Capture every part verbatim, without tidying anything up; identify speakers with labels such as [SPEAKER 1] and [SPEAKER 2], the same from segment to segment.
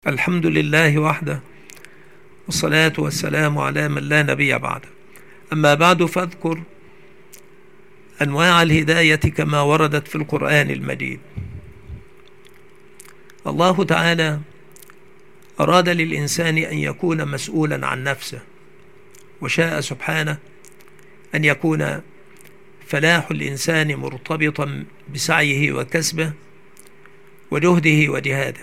[SPEAKER 1] الحمد لله وحده، والصلاة والسلام على من لا نبي بعده. أما بعد، فاذكر أنواع الهداية كما وردت في القرآن المجيد. الله تعالى أراد للإنسان أن يكون مسؤولا عن نفسه، وشاء سبحانه أن يكون فلاح الإنسان مرتبطا بسعيه وكسبه وجهده وجهاده.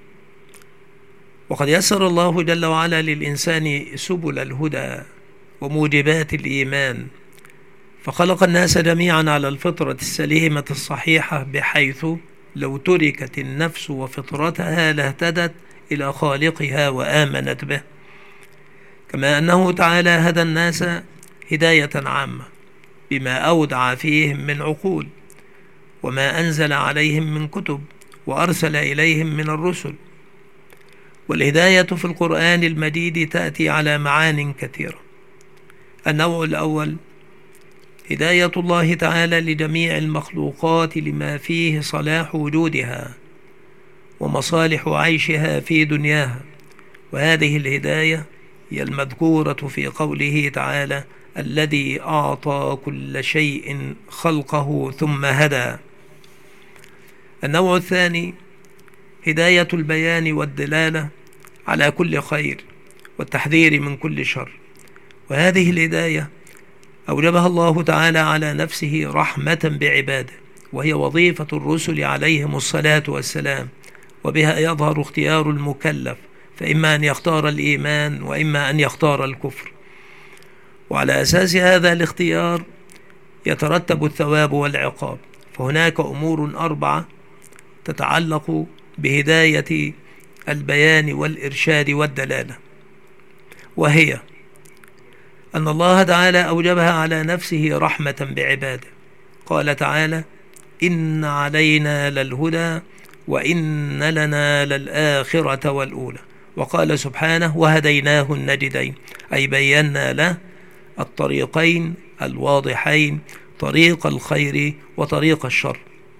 [SPEAKER 1] وقد يسر الله جل وعلا للإنسان سبل الهدى وموجبات الإيمان، فخلق الناس جميعا على الفطرة السليمة الصحيحة، بحيث لو تركت النفس وفطرتها لاهتدت إلى خالقها وآمنت به. كما أنه تعالى هدى الناس هداية عامة بما أودع فيهم من عقول، وما أنزل عليهم من كتب، وأرسل إليهم من الرسل. والهداية في القرآن المجيد تأتي على معان كثيرة. النوع الأول هداية الله تعالى لجميع المخلوقات لما فيه صلاح وجودها ومصالح عيشها في دنياها، وهذه الهداية هي المذكورة في قوله تعالى: الذي أعطى كل شيء خلقه ثم هدى. النوع الثاني هداية البيان والدلالة على كل خير والتحذير من كل شر، وهذه الهداية أوجبها الله تعالى على نفسه رحمة بعباده، وهي وظيفة الرسل عليهم الصلاة والسلام، وبها يظهر اختيار المكلف، فإما أن يختار الإيمان وإما أن يختار الكفر. وعلى أساس هذا الاختيار يترتب الثواب والعقاب. فهناك أمور أربعة تتعلق بهداية البيان والإرشاد والدلالة، وهي أن الله تعالى أوجبها على نفسه رحمة بعباده. قال تعالى: إن علينا للهدى وإن لنا للآخرة والأولى. وقال سبحانه: وهديناه النجدين، أي بينا له الطريقين الواضحين، طريق الخير وطريق الشر.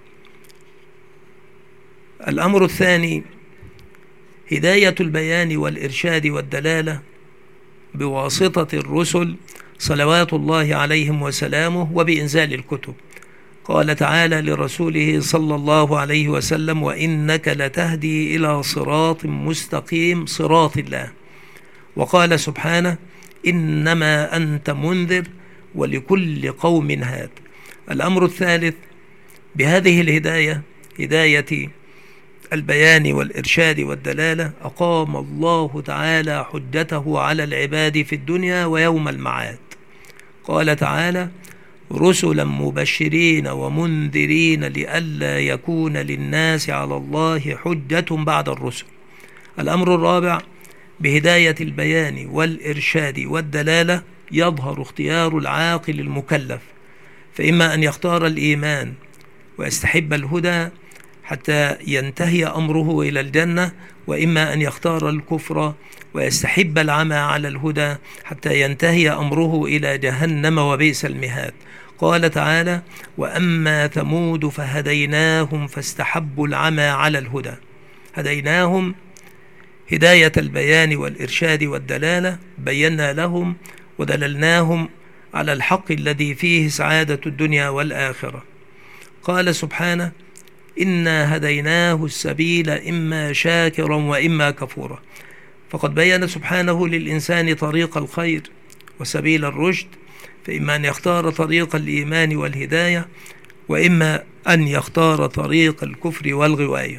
[SPEAKER 1] الأمر الثاني هداية البيان والإرشاد والدلالة بواسطة الرسل صلوات الله عليهم وسلامه، وبإنزال الكتب. قال تعالى لرسوله صلى الله عليه وسلم: وإنك لتهدي إلى صراط مستقيم، صراط الله. وقال سبحانه: إنما أنت منذر ولكل قوم هاد. الأمر الثالث بهذه الهداية هداية البيان والإرشاد والدلالة أقام الله تعالى حجته على العباد في الدنيا ويوم المعاد. قال تعالى: رسلا مبشرين ومنذرين لئلا يكون للناس على الله حجة بعد الرسل. الأمر الرابع بهداية البيان والإرشاد والدلالة يظهر اختيار العاقل المكلف، فإما أن يختار الإيمان ويستحب الهدى حتى ينتهي أمره إلى الجنة، وإما أن يختار الكفر ويستحب العمى على الهدى حتى ينتهي أمره إلى جهنم وبئس المهاد. قال تعالى: وأما ثمود فهديناهم فاستحبوا العمى على الهدى. هديناهم هداية البيان والإرشاد والدلالة، بينا لهم ودللناهم على الحق الذي فيه سعادة الدنيا والآخرة. قال سبحانه: إنا هديناه السبيل إما شاكرا وإما كفورا. فقد بين سبحانه للإنسان طريق الخير وسبيل الرشد، فإما أن يختار طريق الإيمان والهداية، وإما أن يختار طريق الكفر والغواية.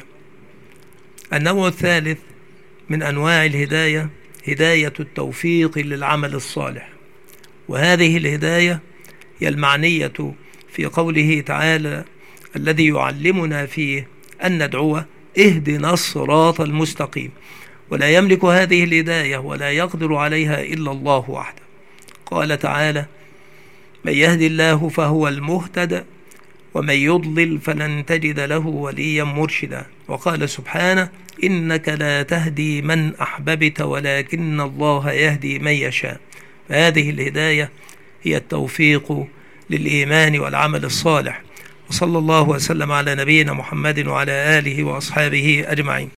[SPEAKER 1] النوع الثالث من أنواع الهداية هداية التوفيق للعمل الصالح، وهذه الهداية هي المعنية في قوله تعالى الذي يعلمنا فيه أن ندعو: اهدنا الصراط المستقيم. ولا يملك هذه الهداية ولا يقدر عليها إلا الله وحده. قال تعالى: من يهدي الله فهو المهتد ومن يضلل فلن تجد له وليا مرشدا. وقال سبحانه: إنك لا تهدي من أحببت ولكن الله يهدي من يشاء. فهذه الهداية هي التوفيق للإيمان والعمل الصالح. وصلى الله وسلم على نبينا محمد وعلى آله وأصحابه أجمعين.